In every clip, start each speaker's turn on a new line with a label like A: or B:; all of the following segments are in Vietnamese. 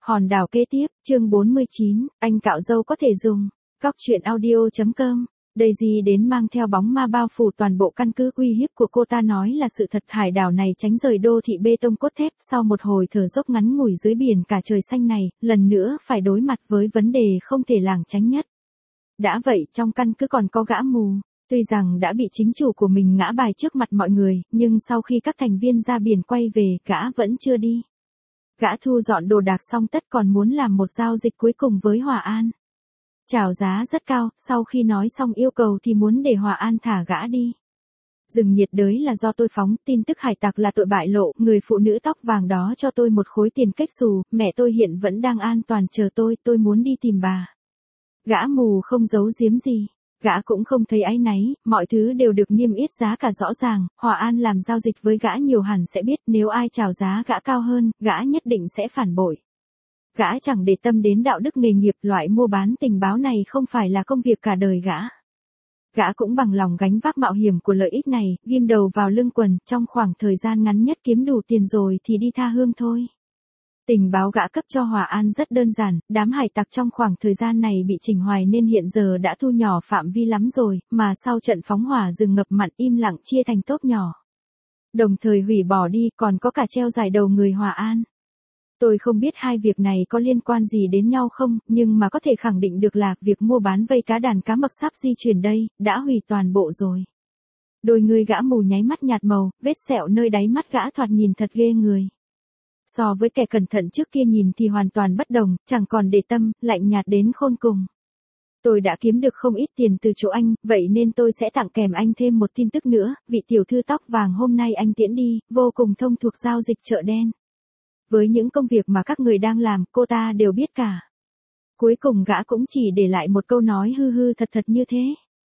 A: Hòn đảo kế tiếp, chương 49, anh cạo râu có thể dùng. Góc truyện audio.com. Daisy đến mang theo bóng ma bao phủ toàn bộ căn cứ uy hiếp của cô ta nói là sự thật. Hải đảo này tránh rời đô thị bê tông cốt thép. Sau một hồi thở dốc ngắn ngủi dưới biển cả trời xanh này, lần nữa phải đối mặt với vấn đề không thể lảng tránh nhất. Đã vậy trong căn cứ còn có gã mù. Tuy rằng đã bị chính chủ của mình ngã bài trước mặt mọi người, nhưng sau khi các thành viên ra biển quay về, gã vẫn chưa đi. Gã thu dọn đồ đạc xong tất còn muốn làm một giao dịch cuối cùng với Hòa An. Chào giá rất cao, sau khi nói xong yêu cầu thì muốn để Hòa An thả gã đi. Rừng nhiệt đới là do tôi phóng, tin tức hải tặc là tội bại lộ, người phụ nữ tóc vàng đó cho tôi một khối tiền cách xù, mẹ tôi hiện vẫn đang an toàn chờ tôi muốn đi tìm bà. Gã mù không giấu giếm gì. Gã cũng không thấy áy náy, mọi thứ đều được niêm yết giá cả rõ ràng, Hòa An làm giao dịch với gã nhiều hẳn sẽ biết nếu ai chào giá gã cao hơn, gã nhất định sẽ phản bội. Gã chẳng để tâm đến đạo đức nghề nghiệp, loại mua bán tình báo này không phải là công việc cả đời gã. Gã cũng bằng lòng gánh vác mạo hiểm của lợi ích này, ghim đầu vào lưng quần, trong khoảng thời gian ngắn nhất kiếm đủ tiền rồi thì đi tha hương thôi. Tình báo gã cấp cho Hòa An rất đơn giản, đám hải tặc trong khoảng thời gian này bị chỉnh hoài nên hiện giờ đã thu nhỏ phạm vi lắm rồi, mà sau trận phóng hỏa rừng ngập mặn im lặng chia thành tốp nhỏ. Đồng thời hủy bỏ đi, còn có cả treo giải đầu người Hòa An. Tôi không biết hai việc này có liên quan gì đến nhau không, nhưng mà có thể khẳng định được là việc mua bán vây cá đàn cá mập sắp di chuyển đây, đã hủy toàn bộ rồi. Đôi người gã mù nháy mắt nhạt màu, vết sẹo nơi đáy mắt gã thoạt nhìn thật ghê người. So với kẻ cẩn thận trước kia nhìn thì hoàn toàn bất đồng, chẳng còn để tâm, lạnh nhạt đến khôn cùng. Tôi đã kiếm được không ít tiền từ chỗ anh, vậy nên tôi sẽ tặng kèm anh thêm một tin tức nữa, vị tiểu thư tóc vàng hôm nay anh tiễn đi, vô cùng thông thuộc giao dịch chợ đen. Với những công việc mà các người đang làm, cô ta đều biết cả. Cuối cùng gã cũng chỉ để lại một câu nói hư hư thật thật như thế.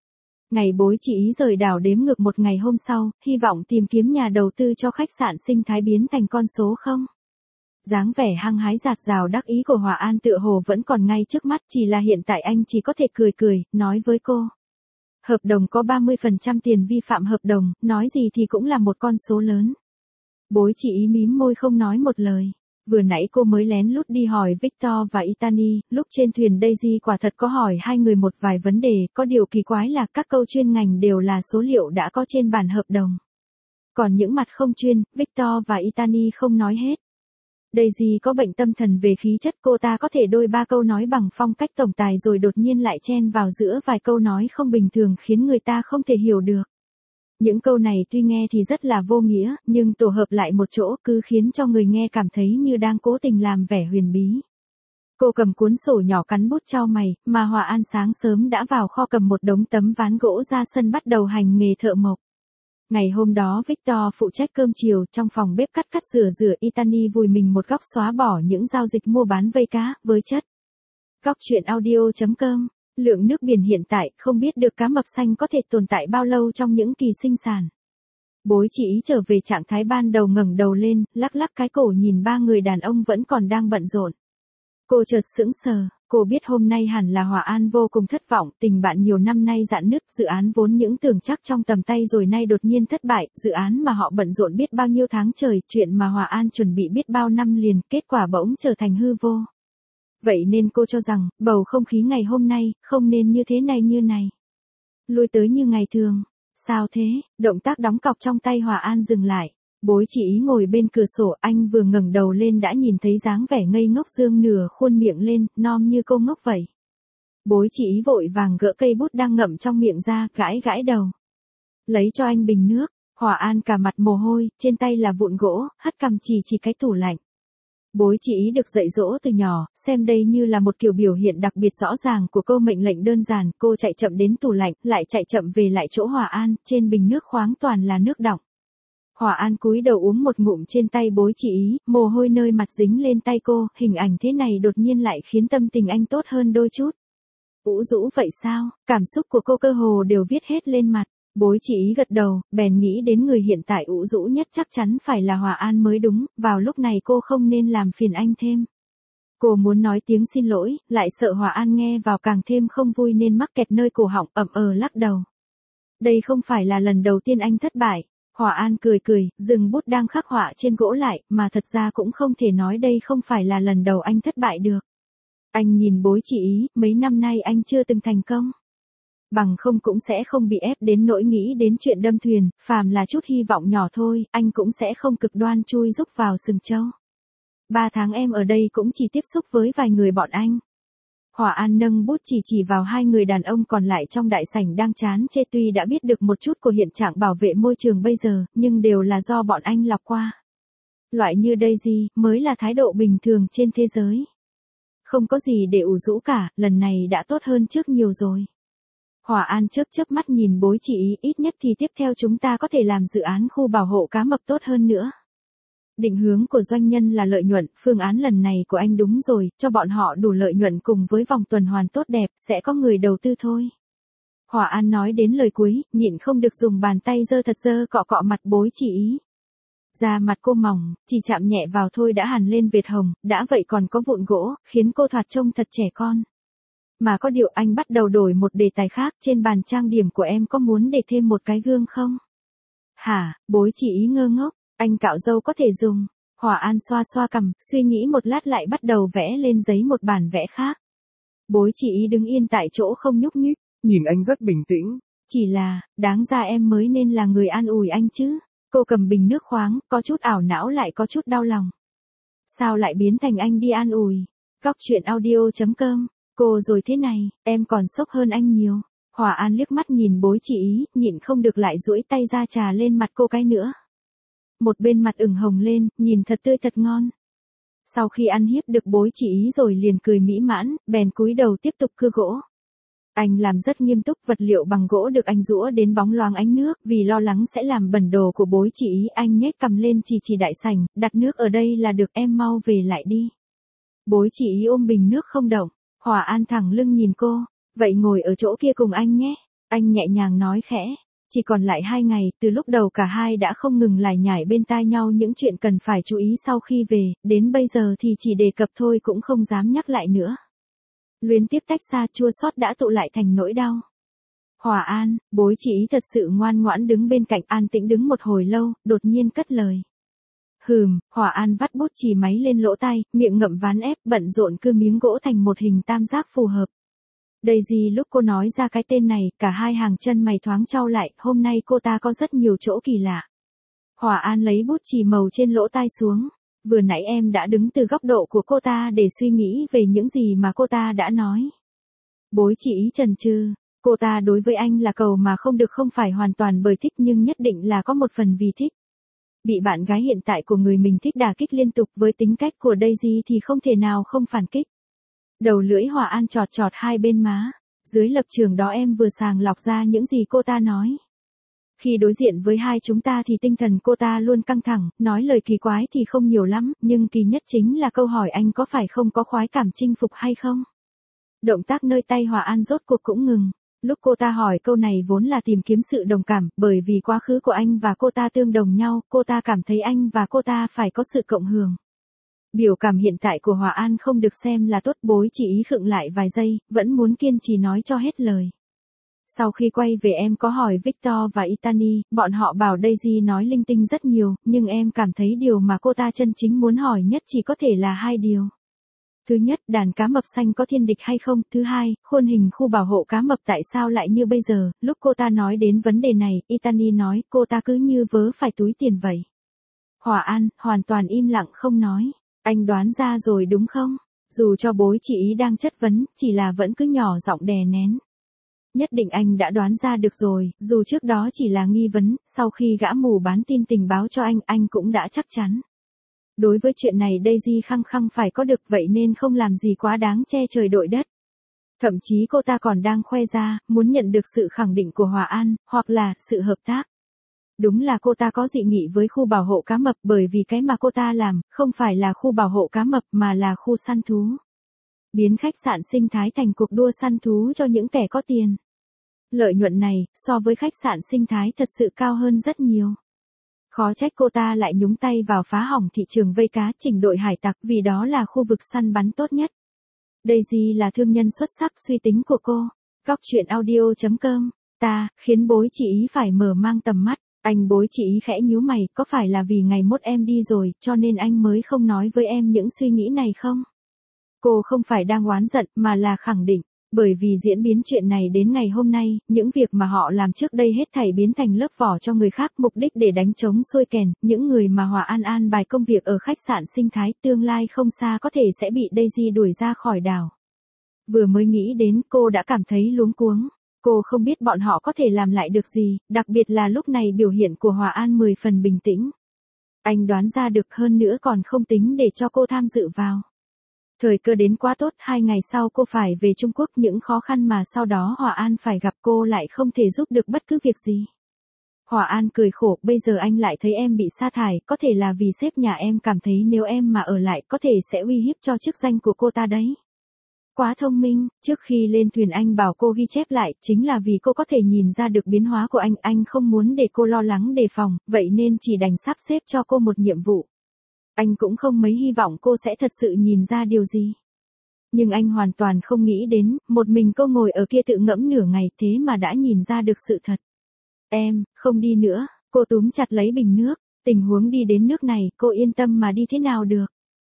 A: Ngày bối chị ý rời đảo đếm ngược một ngày hôm sau, hy vọng tìm kiếm nhà đầu tư cho khách sạn sinh thái biến thành con số không. Dáng vẻ hăng hái dạt dào đắc ý của Hòa An tựa hồ vẫn còn ngay trước mắt, chỉ là hiện tại anh chỉ có thể cười, nói với cô. Hợp đồng có 30% tiền vi phạm hợp đồng, nói gì thì cũng là một con số lớn. Bối chị ý mím môi không nói một lời. Vừa nãy cô mới lén lút đi hỏi Victor và Itani, lúc trên thuyền Daisy quả thật có hỏi hai người một vài vấn đề, có điều kỳ quái là các câu chuyên ngành đều là số liệu đã có trên bản hợp đồng. Còn những mặt không chuyên, Victor và Itani không nói hết. Daisy có bệnh tâm thần về khí chất, cô ta có thể đôi ba câu nói bằng phong cách tổng tài rồi đột nhiên lại chen vào giữa vài câu nói không bình thường khiến người ta không thể hiểu được. Những câu này tuy nghe thì rất là vô nghĩa, nhưng tổ hợp lại một chỗ cứ khiến cho người nghe cảm thấy như đang cố tình làm vẻ huyền bí. Cô cầm cuốn sổ nhỏ cắn bút chau mày, mà Hòa An sáng sớm đã vào kho cầm một đống tấm ván gỗ ra sân bắt đầu hành nghề thợ mộc. Ngày hôm đó Victor phụ trách cơm chiều, trong phòng bếp cắt rửa, Itani vùi mình một góc xóa bỏ những giao dịch mua bán vây cá, với chất. Góc truyện audio.com. Lượng nước biển hiện tại, không biết được cá mập xanh có thể tồn tại bao lâu trong những kỳ sinh sản. Bối chị ý trở về trạng thái ban đầu ngẩng đầu lên, lắc cái cổ nhìn ba người đàn ông vẫn còn đang bận rộn. Cô chợt sững sờ, cô biết hôm nay hẳn là Hòa An vô cùng thất vọng, tình bạn nhiều năm nay rạn nứt, dự án vốn những tưởng chắc trong tầm tay rồi nay đột nhiên thất bại, dự án mà họ bận rộn biết bao nhiêu tháng trời, chuyện mà Hòa An chuẩn bị biết bao năm liền, kết quả bỗng trở thành hư vô. Vậy nên cô cho rằng, bầu không khí ngày hôm nay, không nên như thế này như này. Lui tới như ngày thường. Sao thế? Động tác đóng cọc trong tay Hòa An dừng lại. Bối chị ý ngồi bên cửa sổ, anh vừa ngẩng đầu lên đã nhìn thấy dáng vẻ ngây ngốc dương nửa khuôn miệng lên, nom như cô ngốc vậy. Bối chị ý vội vàng gỡ cây bút đang ngậm trong miệng ra, gãi đầu. Lấy cho anh bình nước. Hòa An cả mặt mồ hôi, trên tay là vụn gỗ, hất cằm chỉ cái tủ lạnh. Bối chị ý được dạy dỗ từ nhỏ, xem đây như là một kiểu biểu hiện đặc biệt rõ ràng của câu mệnh lệnh đơn giản, cô chạy chậm đến tủ lạnh, lại chạy chậm về lại chỗ Hòa An, trên bình nước khoáng toàn là nước đọng. Hòa An cúi đầu uống một ngụm trên tay bối chị ý, mồ hôi nơi mặt dính lên tay cô, hình ảnh thế này đột nhiên lại khiến tâm tình anh tốt hơn đôi chút. Ủ rũ vậy sao, cảm xúc của cô cơ hồ đều viết hết lên mặt. Bối chị ý gật đầu, bèn nghĩ đến người hiện tại ủ rũ nhất chắc chắn phải là Hòa An mới đúng, vào lúc này cô không nên làm phiền anh thêm. Cô muốn nói tiếng xin lỗi, lại sợ Hòa An nghe vào càng thêm không vui nên mắc kẹt nơi cổ họng, lắc đầu. Đây không phải là lần đầu tiên anh thất bại. Hòa An cười cười, dừng bút đang khắc họa trên gỗ lại, mà thật ra cũng không thể nói đây không phải là lần đầu anh thất bại được. Anh nhìn bối chị ý, mấy năm nay anh chưa từng thành công. Bằng không cũng sẽ không bị ép đến nỗi nghĩ đến chuyện đâm thuyền, phàm là chút hy vọng nhỏ thôi, anh cũng sẽ không cực đoan chui rúc vào sừng trâu. 3 tháng em ở đây cũng chỉ tiếp xúc với vài người bọn anh. Hòa An nâng bút chỉ vào 2 người đàn ông còn lại trong đại sảnh đang chán chê, tuy đã biết được một chút của hiện trạng bảo vệ môi trường bây giờ, nhưng đều là do bọn anh lọc qua. Loại như Daisy mới là thái độ bình thường trên thế giới. Không có gì để ủ rũ cả, lần này đã tốt hơn trước nhiều rồi. Hòa An chớp mắt nhìn bối chị ý, ít nhất thì tiếp theo chúng ta có thể làm dự án khu bảo hộ cá mập tốt hơn nữa. Định hướng của doanh nhân là lợi nhuận, phương án lần này của anh đúng rồi, cho bọn họ đủ lợi nhuận cùng với vòng tuần hoàn tốt đẹp, sẽ có người đầu tư thôi. Hòa An nói đến lời cuối, nhịn không được dùng bàn tay dơ cọ cọ mặt bối chị ý. Da mặt cô mỏng, chỉ chạm nhẹ vào thôi đã hằn lên vệt hồng, đã vậy còn có vụn gỗ, khiến cô thoạt trông thật trẻ con. Mà có điều anh bắt đầu đổi một đề tài khác, trên bàn trang điểm của em có muốn để thêm một cái gương không? Hả, bối chị ý ngơ ngốc, anh cạo râu có thể dùng. Hòa An xoa cằm, suy nghĩ một lát lại bắt đầu vẽ lên giấy một bản vẽ khác. Bối chị ý đứng yên tại chỗ không nhúc nhích,
B: nhìn anh rất bình tĩnh.
A: Chỉ là, đáng ra em mới nên là người an ủi anh chứ. Cô cầm bình nước khoáng, có chút ảo não lại có chút đau lòng. Sao lại biến thành anh đi an ủi? Góc chuyện audio.com. Cô rồi thế này, em còn sốc hơn anh nhiều. Hòa An liếc mắt nhìn bối chị ý, nhịn không được lại duỗi tay ra trà lên mặt cô cái nữa. Một bên mặt ửng hồng lên, nhìn thật tươi thật ngon. Sau khi ăn hiếp được bối chị ý rồi liền cười mỹ mãn, bèn cúi đầu tiếp tục cưa gỗ. Anh làm rất nghiêm túc, vật liệu bằng gỗ được anh giũa đến bóng loáng ánh nước, vì lo lắng sẽ làm bẩn đồ của bối chị ý, anh nhếch cầm lên chỉ đại sảnh, đặt nước ở đây là được, em mau về lại đi. Bối chị ý ôm bình nước không động. Hòa An thẳng lưng nhìn cô, vậy ngồi ở chỗ kia cùng anh nhé. Anh nhẹ nhàng nói khẽ, chỉ còn lại 2 ngày, từ lúc đầu cả hai đã không ngừng lải nhải bên tai nhau những chuyện cần phải chú ý sau khi về, đến bây giờ thì chỉ đề cập thôi cũng không dám nhắc lại nữa. Luyến tiếp tách xa, chua xót đã tụ lại thành nỗi đau. Hòa An, bối chị ý thật sự ngoan ngoãn đứng bên cạnh, an tĩnh đứng một hồi lâu, đột nhiên cất lời. Hòa An vắt bút chì máy lên lỗ tai, miệng ngậm ván ép, bận rộn cưa miếng gỗ thành một hình tam giác phù hợp. Daisy lúc cô nói ra cái tên này, cả hai hàng chân mày thoáng chau lại, hôm nay cô ta có rất nhiều chỗ kỳ lạ. Hòa An lấy bút chì màu trên lỗ tai xuống. Vừa nãy em đã đứng từ góc độ của cô ta để suy nghĩ về những gì mà cô ta đã nói. Bối chị ý chần chừ, cô ta đối với anh là cầu mà không được, không phải hoàn toàn bởi thích nhưng nhất định là có một phần vì thích. Bị bạn gái hiện tại của người mình thích đả kích liên tục với tính cách của Daisy thì không thể nào không phản kích. Đầu lưỡi Hòa An chọt hai bên má. Dưới lập trường đó em vừa sàng lọc ra những gì cô ta nói. Khi đối diện với hai chúng ta thì tinh thần cô ta luôn căng thẳng, nói lời kỳ quái thì không nhiều lắm, nhưng kỳ nhất chính là câu hỏi anh có phải không có khoái cảm chinh phục hay không. Động tác nơi tay Hòa An rốt cuộc cũng ngừng. Lúc cô ta hỏi câu này vốn là tìm kiếm sự đồng cảm, bởi vì quá khứ của anh và cô ta tương đồng nhau, cô ta cảm thấy anh và cô ta phải có sự cộng hưởng. Biểu cảm hiện tại của Hòa An không được xem là tốt, bối chỉ ý khựng lại vài giây, vẫn muốn kiên trì nói cho hết lời. Sau khi quay về em có hỏi Victor và Itani, bọn họ bảo Daisy nói linh tinh rất nhiều, nhưng em cảm thấy điều mà cô ta chân chính muốn hỏi nhất chỉ có thể là 2 điều. Thứ nhất, đàn cá mập xanh có thiên địch hay không? Thứ hai, khuôn hình khu bảo hộ cá mập tại sao lại như bây giờ? Lúc cô ta nói đến vấn đề này, Itani nói cô ta cứ như vớ phải túi tiền vậy. Hòa An, hoàn toàn im lặng không nói. Anh đoán ra rồi đúng không? Dù cho bối chị ý đang chất vấn, chỉ là vẫn cứ nhỏ giọng đè nén. Nhất định anh đã đoán ra được rồi, dù trước đó chỉ là nghi vấn, sau khi gã mù bán tin tình báo cho anh cũng đã chắc chắn. Đối với chuyện này Daisy khăng khăng phải có được, vậy nên không làm gì quá đáng che trời đội đất. Thậm chí cô ta còn đang khoe ra, muốn nhận được sự khẳng định của Hòa An, hoặc là sự hợp tác. Đúng là cô ta có dị nghị với khu bảo hộ cá mập, bởi vì cái mà cô ta làm, không phải là khu bảo hộ cá mập mà là khu săn thú. Biến khách sạn sinh thái thành cuộc đua săn thú cho những kẻ có tiền. Lợi nhuận này, so với khách sạn sinh thái thật sự cao hơn rất nhiều. Khó trách cô ta lại nhúng tay vào phá hỏng thị trường vây cá, chỉnh đội hải tặc, vì đó là khu vực săn bắn tốt nhất. Daisy là thương nhân xuất sắc, suy tính của cô. Góc chuyện audio.com. Ta, khiến bối chị ý phải mở mang tầm mắt. Anh Bối Chị Ý khẽ nhíu mày, có phải là vì ngày mốt em đi rồi, cho nên anh mới không nói với em những suy nghĩ này không? Cô không phải đang oán giận, mà là khẳng định. Bởi vì diễn biến chuyện này đến ngày hôm nay, những việc mà họ làm trước đây hết thảy biến thành lớp vỏ cho người khác, mục đích để đánh trống xuôi kèn, những người mà Hòa An an bài công việc ở khách sạn Sinh Thái tương lai không xa có thể sẽ bị Daisy đuổi ra khỏi đảo. Vừa mới nghĩ đến, cô đã cảm thấy luống cuống. Cô không biết bọn họ có thể làm lại được gì, đặc biệt là lúc này biểu hiện của Hòa An 10 phần bình tĩnh. Anh đoán ra được, hơn nữa còn không tính để cho cô tham dự vào. Thời cơ đến quá tốt, 2 ngày sau cô phải về Trung Quốc, những khó khăn mà sau đó Hòa An phải gặp cô lại không thể giúp được bất cứ việc gì. Hòa An cười khổ, bây giờ anh lại thấy em bị sa thải, có thể là vì sếp nhà em cảm thấy nếu em mà ở lại có thể sẽ uy hiếp cho chức danh của cô ta đấy. Quá thông minh, trước khi lên thuyền anh bảo cô ghi chép lại, chính là vì cô có thể nhìn ra được biến hóa của anh không muốn để cô lo lắng đề phòng, vậy nên chỉ đành sắp xếp cho cô một nhiệm vụ. Anh cũng không mấy hy vọng cô sẽ thật sự nhìn ra điều gì. Nhưng anh hoàn toàn không nghĩ đến, một mình cô ngồi ở kia tự ngẫm nửa ngày thế mà đã nhìn ra được sự thật. Em, không đi nữa, cô túm chặt lấy bình nước, tình huống đi đến nước này, cô yên tâm mà đi thế nào được.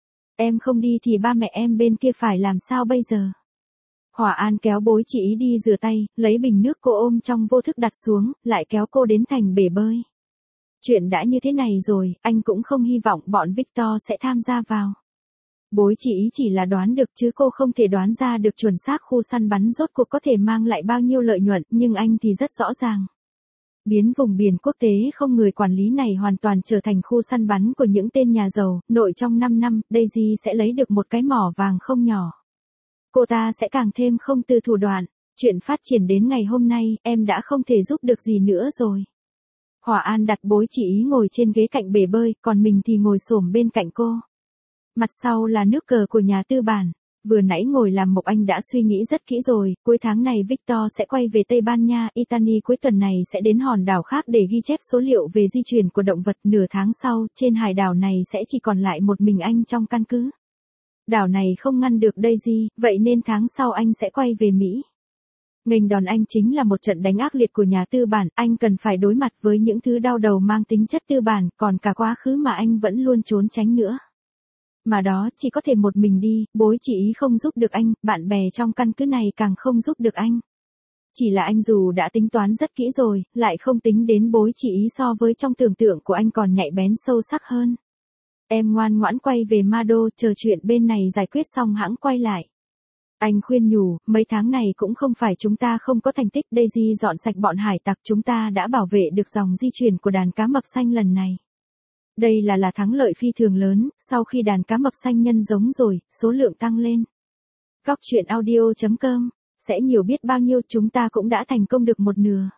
A: Em không đi thì ba mẹ em bên kia phải làm sao bây giờ? Hòa An kéo Bối Chị Ý đi rửa tay, lấy bình nước cô ôm trong vô thức đặt xuống, lại kéo cô đến thành bể bơi. Chuyện đã như thế này rồi, anh cũng không hy vọng bọn Victor sẽ tham gia vào. Bối Chị Ý chỉ là đoán được chứ cô không thể đoán ra được chuẩn xác khu săn bắn rốt cuộc có thể mang lại bao nhiêu lợi nhuận, nhưng anh thì rất rõ ràng. Biến vùng biển quốc tế không người quản lý này hoàn toàn trở thành khu săn bắn của những tên nhà giàu, nội trong 5 năm, Daisy sẽ lấy được một cái mỏ vàng không nhỏ. Cô ta sẽ càng thêm không từ thủ đoạn, chuyện phát triển đến ngày hôm nay, em đã không thể giúp được gì nữa rồi. Hòa An đặt Bối Chị Ý ngồi trên ghế cạnh bể bơi, còn mình thì ngồi xổm bên cạnh cô. Mặt sau là nước cờ của nhà tư bản. Vừa nãy ngồi làm mộc anh đã suy nghĩ rất kỹ rồi, cuối tháng này Victor sẽ quay về Tây Ban Nha, Italy, cuối tuần này sẽ đến hòn đảo khác để ghi chép số liệu về di chuyển của động vật, nửa tháng sau, trên hải đảo này sẽ chỉ còn lại một mình anh trong căn cứ. Đảo này không ngăn được Daisy, vậy nên tháng sau anh sẽ quay về Mỹ. Nghênh đòn anh chính là một trận đánh ác liệt của nhà tư bản, anh cần phải đối mặt với những thứ đau đầu mang tính chất tư bản, còn cả quá khứ mà anh vẫn luôn trốn tránh nữa. Mà đó chỉ có thể một mình đi, Bối Chị Ý không giúp được anh, bạn bè trong căn cứ này càng không giúp được anh. Chỉ là anh dù đã tính toán rất kỹ rồi, lại không tính đến Bối Chị Ý so với trong tưởng tượng của anh còn nhạy bén sâu sắc hơn. Em ngoan ngoãn quay về Ma-đô, chờ chuyện bên này giải quyết xong hãng quay lại. Anh khuyên nhủ, mấy tháng này cũng không phải chúng ta không có thành tích, Daisy dọn sạch bọn hải tặc, chúng ta đã bảo vệ được dòng di chuyển của đàn cá mập xanh lần này. Đây là thắng lợi phi thường lớn, sau khi đàn cá mập xanh nhân giống rồi, số lượng tăng lên. Góc truyện audio.com, sẽ nhiều biết bao nhiêu, chúng ta cũng đã thành công được một nửa.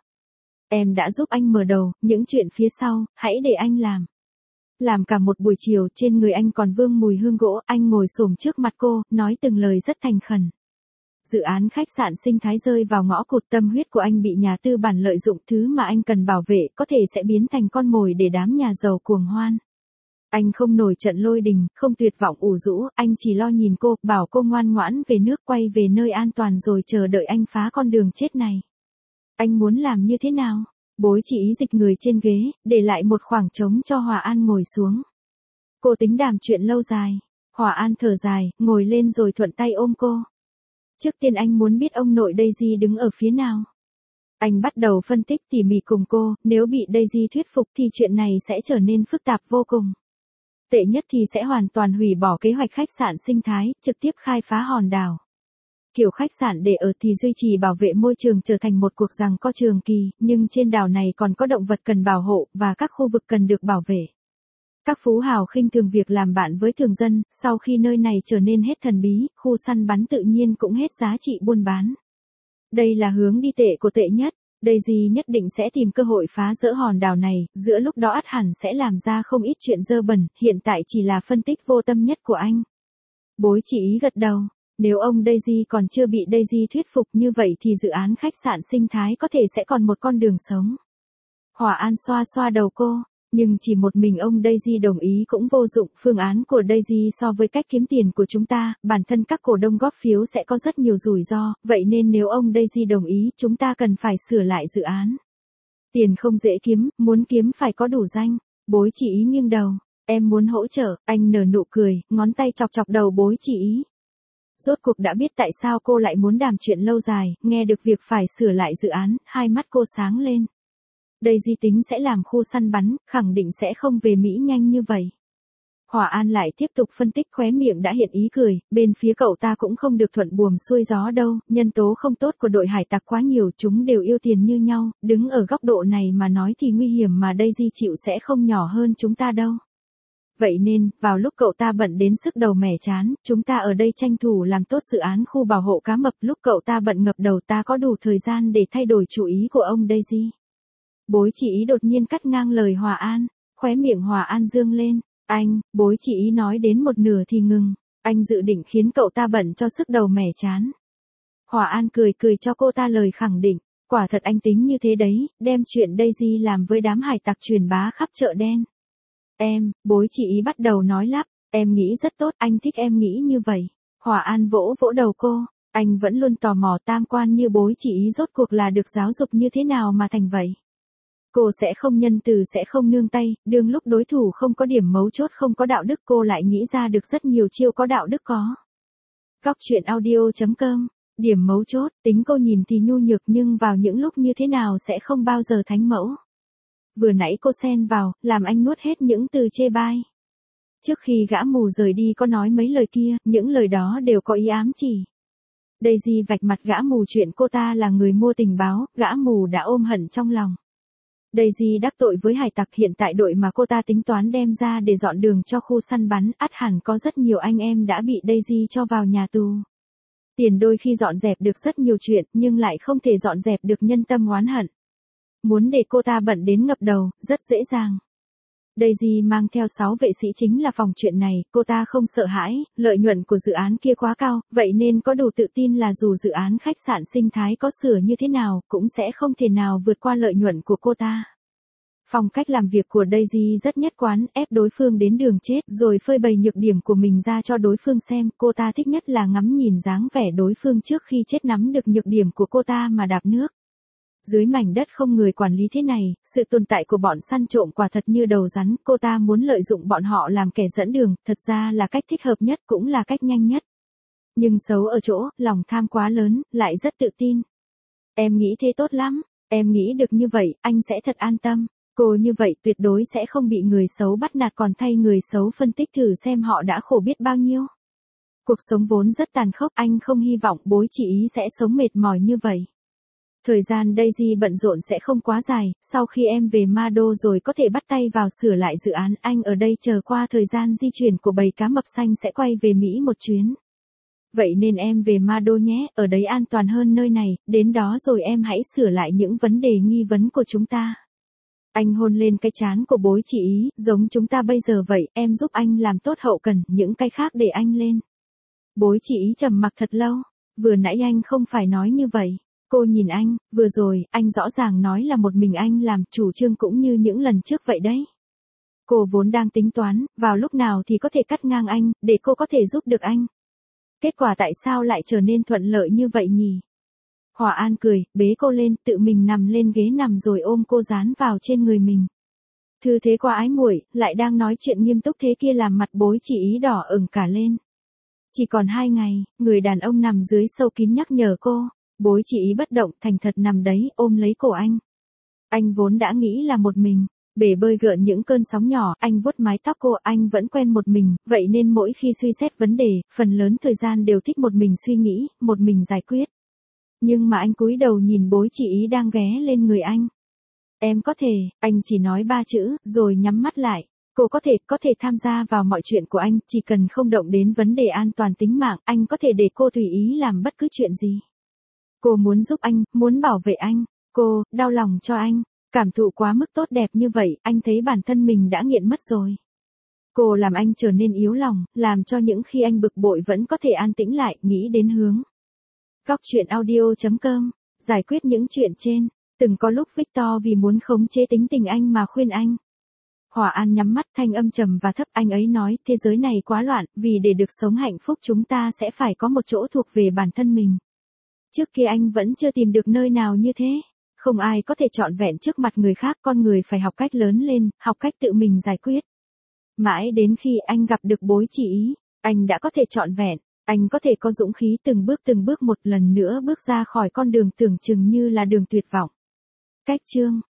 A: Em đã giúp anh mở đầu, những chuyện phía sau, hãy để anh làm. Làm cả một buổi chiều, trên người anh còn vương mùi hương gỗ, anh ngồi xổm trước mặt cô, nói từng lời rất thành khẩn. Dự án khách sạn Sinh Thái rơi vào ngõ cụt, tâm huyết của anh bị nhà tư bản lợi dụng, thứ mà anh cần bảo vệ có thể sẽ biến thành con mồi để đám nhà giàu cuồng hoan. Anh không nổi trận lôi đình, không tuyệt vọng ủ rũ, anh chỉ lo nhìn cô, bảo cô ngoan ngoãn về nước, quay về nơi an toàn rồi chờ đợi anh phá con đường chết này. Anh muốn làm như thế nào? Bối Chị Ý dịch người trên ghế, để lại một khoảng trống cho Hòa An ngồi xuống. Cô tính đàm chuyện lâu dài. Hòa An thở dài, ngồi lên rồi thuận tay ôm cô. Trước tiên anh muốn biết ông nội Daisy đứng ở phía nào. Anh bắt đầu phân tích tỉ mỉ cùng cô, nếu bị Daisy thuyết phục thì chuyện này sẽ trở nên phức tạp vô cùng. Tệ nhất thì sẽ hoàn toàn hủy bỏ kế hoạch khách sạn Sinh Thái, trực tiếp khai phá hòn đảo. Kiểu khách sạn để ở thì duy trì bảo vệ môi trường trở thành một cuộc giằng co trường kỳ, nhưng trên đảo này còn có động vật cần bảo hộ, và các khu vực cần được bảo vệ. Các phú hào khinh thường việc làm bạn với thường dân, sau khi nơi này trở nên hết thần bí, khu săn bắn tự nhiên cũng hết giá trị buôn bán. Đây là hướng đi tệ của tệ nhất, Daisy nhất định sẽ tìm cơ hội phá rỡ hòn đảo này, giữa lúc đó ắt hẳn sẽ làm ra không ít chuyện dơ bẩn, hiện tại chỉ là phân tích vô tâm nhất của anh. Bối Chị Ý gật đầu. Nếu ông Daisy còn chưa bị Daisy thuyết phục như vậy thì dự án khách sạn Sinh Thái có thể sẽ còn một con đường sống. Hòa An xoa xoa đầu cô, nhưng chỉ một mình ông Daisy đồng ý cũng vô dụng, phương án của Daisy so với cách kiếm tiền của chúng ta, bản thân các cổ đông góp phiếu sẽ có rất nhiều rủi ro, vậy nên nếu ông Daisy đồng ý chúng ta cần phải sửa lại dự án. Tiền không dễ kiếm, muốn kiếm phải có đủ danh. Bối chỉ ý nghiêng đầu. Em muốn hỗ trợ, anh nở nụ cười, ngón tay chọc chọc đầu bối chỉ ý. Rốt cuộc đã biết tại sao cô lại muốn đàm chuyện lâu dài, nghe được việc phải sửa lại dự án, hai mắt cô sáng lên. Daisy tính sẽ làm khu săn bắn, khẳng định sẽ không về Mỹ nhanh như vậy. Hòa An lại tiếp tục phân tích, khóe miệng đã hiện ý cười, bên phía cậu ta cũng không được thuận buồm xuôi gió đâu, nhân tố không tốt của đội hải tặc quá nhiều, chúng đều yêu tiền như nhau, đứng ở góc độ này mà nói thì nguy hiểm mà Daisy chịu sẽ không nhỏ hơn chúng ta đâu. Vậy nên, vào lúc cậu ta bận đến sức đầu mẻ chán, chúng ta ở đây tranh thủ làm tốt dự án khu bảo hộ cá mập, lúc cậu ta bận ngập đầu ta có đủ thời gian để thay đổi chủ ý của ông Daisy. Bối chỉ ý đột nhiên cắt ngang lời Hòa An, khóe miệng Hòa An dương lên. Anh, bối chỉ ý nói đến một nửa thì ngừng, anh dự định khiến cậu ta bận cho sức đầu mẻ chán. Hòa An cười cười cho cô ta lời khẳng định, quả thật anh tính như thế đấy, đem chuyện Daisy làm với đám hải tặc truyền bá khắp chợ đen. Bối chỉ ý bắt đầu nói lắp, em nghĩ rất tốt, anh thích em nghĩ như vậy. Hòa An vỗ vỗ đầu cô, anh vẫn luôn tò mò tam quan như bối chỉ ý rốt cuộc là được giáo dục như thế nào mà thành vậy. Cô sẽ không nhân từ, sẽ không nương tay, đương lúc đối thủ không có điểm mấu chốt, không có đạo đức, cô lại nghĩ ra được rất nhiều chiêu có đạo đức có. Góc truyện audio.com, điểm mấu chốt, tính cô nhìn thì nhu nhược nhưng vào những lúc như thế nào sẽ không bao giờ thánh mẫu. Vừa nãy cô xen vào, làm anh nuốt hết những từ chê bai. Trước khi gã mù rời đi có nói mấy lời kia, những lời đó đều có ý ám chỉ. Daisy vạch mặt gã mù chuyện cô ta là người mua tình báo, gã mù đã ôm hận trong lòng. Daisy đắc tội với hải tặc, hiện tại đội mà cô ta tính toán đem ra để dọn đường cho khu săn bắn, ắt hẳn có rất nhiều anh em đã bị Daisy cho vào nhà tù. Tiền đôi khi dọn dẹp được rất nhiều chuyện, nhưng lại không thể dọn dẹp được nhân tâm oán hận. Muốn để cô ta bận đến ngập đầu, rất dễ dàng. Daisy mang theo 6 vệ sĩ chính là phòng chuyện này, cô ta không sợ hãi, lợi nhuận của dự án kia quá cao, vậy nên có đủ tự tin là dù dự án khách sạn sinh thái có sửa như thế nào, cũng sẽ không thể nào vượt qua lợi nhuận của cô ta. Phong cách làm việc của Daisy rất nhất quán, ép đối phương đến đường chết, rồi phơi bày nhược điểm của mình ra cho đối phương xem, cô ta thích nhất là ngắm nhìn dáng vẻ đối phương trước khi chết, nắm được nhược điểm của cô ta mà đạp nước. Dưới mảnh đất không người quản lý thế này, sự tồn tại của bọn săn trộm quả thật như đầu rắn, cô ta muốn lợi dụng bọn họ làm kẻ dẫn đường, thật ra là cách thích hợp nhất cũng là cách nhanh nhất. Nhưng xấu ở chỗ, lòng tham quá lớn, lại rất tự tin. Em nghĩ thế tốt lắm, em nghĩ được như vậy, anh sẽ thật an tâm. Cô như vậy tuyệt đối sẽ không bị người xấu bắt nạt, còn thay người xấu phân tích thử xem họ đã khổ biết bao nhiêu. Cuộc sống vốn rất tàn khốc, anh không hy vọng bối chỉ ý sẽ sống mệt mỏi như vậy. Thời gian Daisy bận rộn sẽ không quá dài, sau khi em về Ma Đô rồi có thể bắt tay vào sửa lại dự án, anh ở đây chờ qua thời gian di chuyển của bầy cá mập xanh sẽ quay về Mỹ một chuyến. Vậy nên em về Ma Đô nhé, ở đấy an toàn hơn nơi này, đến đó rồi em hãy sửa lại những vấn đề nghi vấn của chúng ta. Anh hôn lên cái trán của bối chỉ ý, giống chúng ta bây giờ vậy, em giúp anh làm tốt hậu cần, những cái khác để anh lên. Bối chỉ ý trầm mặc thật lâu, vừa nãy anh không phải nói như vậy. Cô nhìn anh, vừa rồi, anh rõ ràng nói là một mình anh làm, chủ trương cũng như những lần trước vậy đấy. Cô vốn đang tính toán, vào lúc nào thì có thể cắt ngang anh, để cô có thể giúp được anh. Kết quả tại sao lại trở nên thuận lợi như vậy nhỉ? Hòa An cười, bế cô lên, tự mình nằm lên ghế nằm rồi ôm cô dán vào trên người mình. Thư thế quá ái muội, lại đang nói chuyện nghiêm túc thế kia làm mặt bối chỉ ý đỏ ửng cả lên. Chỉ còn 2 ngày, người đàn ông nằm dưới sâu kín nhắc nhở cô. Bối chỉ ý bất động, thành thật nằm đấy, ôm lấy cổ anh. Anh vốn đã nghĩ là một mình, bể bơi gợn những cơn sóng nhỏ, anh vuốt mái tóc cô, anh vẫn quen một mình, vậy nên mỗi khi suy xét vấn đề, phần lớn thời gian đều thích một mình suy nghĩ, một mình giải quyết. Nhưng mà anh cúi đầu nhìn bối chỉ ý đang ghé lên người anh. Em có thể, anh chỉ nói 3 chữ, rồi nhắm mắt lại. Cô có thể tham gia vào mọi chuyện của anh, chỉ cần không động đến vấn đề an toàn tính mạng, anh có thể để cô tùy ý làm bất cứ chuyện gì. Cô muốn giúp anh, muốn bảo vệ anh, cô, đau lòng cho anh, cảm thụ quá mức tốt đẹp như vậy, anh thấy bản thân mình đã nghiện mất rồi. Cô làm anh trở nên yếu lòng, làm cho những khi anh bực bội vẫn có thể an tĩnh lại, nghĩ đến hướng. Góc truyện audio.com, giải quyết những chuyện trên, từng có lúc Victor vì muốn khống chế tính tình anh mà khuyên anh. Hòa An nhắm mắt, thanh âm trầm và thấp, anh ấy nói, thế giới này quá loạn, vì để được sống hạnh phúc chúng ta sẽ phải có một chỗ thuộc về bản thân mình. Trước kia anh vẫn chưa tìm được nơi nào như thế. Không ai có thể trọn vẹn trước mặt người khác, con người phải học cách lớn lên, học cách tự mình giải quyết. Mãi đến khi anh gặp được bối chỉ ý, anh đã có thể trọn vẹn, anh có thể có dũng khí từng bước một lần nữa bước ra khỏi con đường tưởng chừng như là đường tuyệt vọng. Cách chương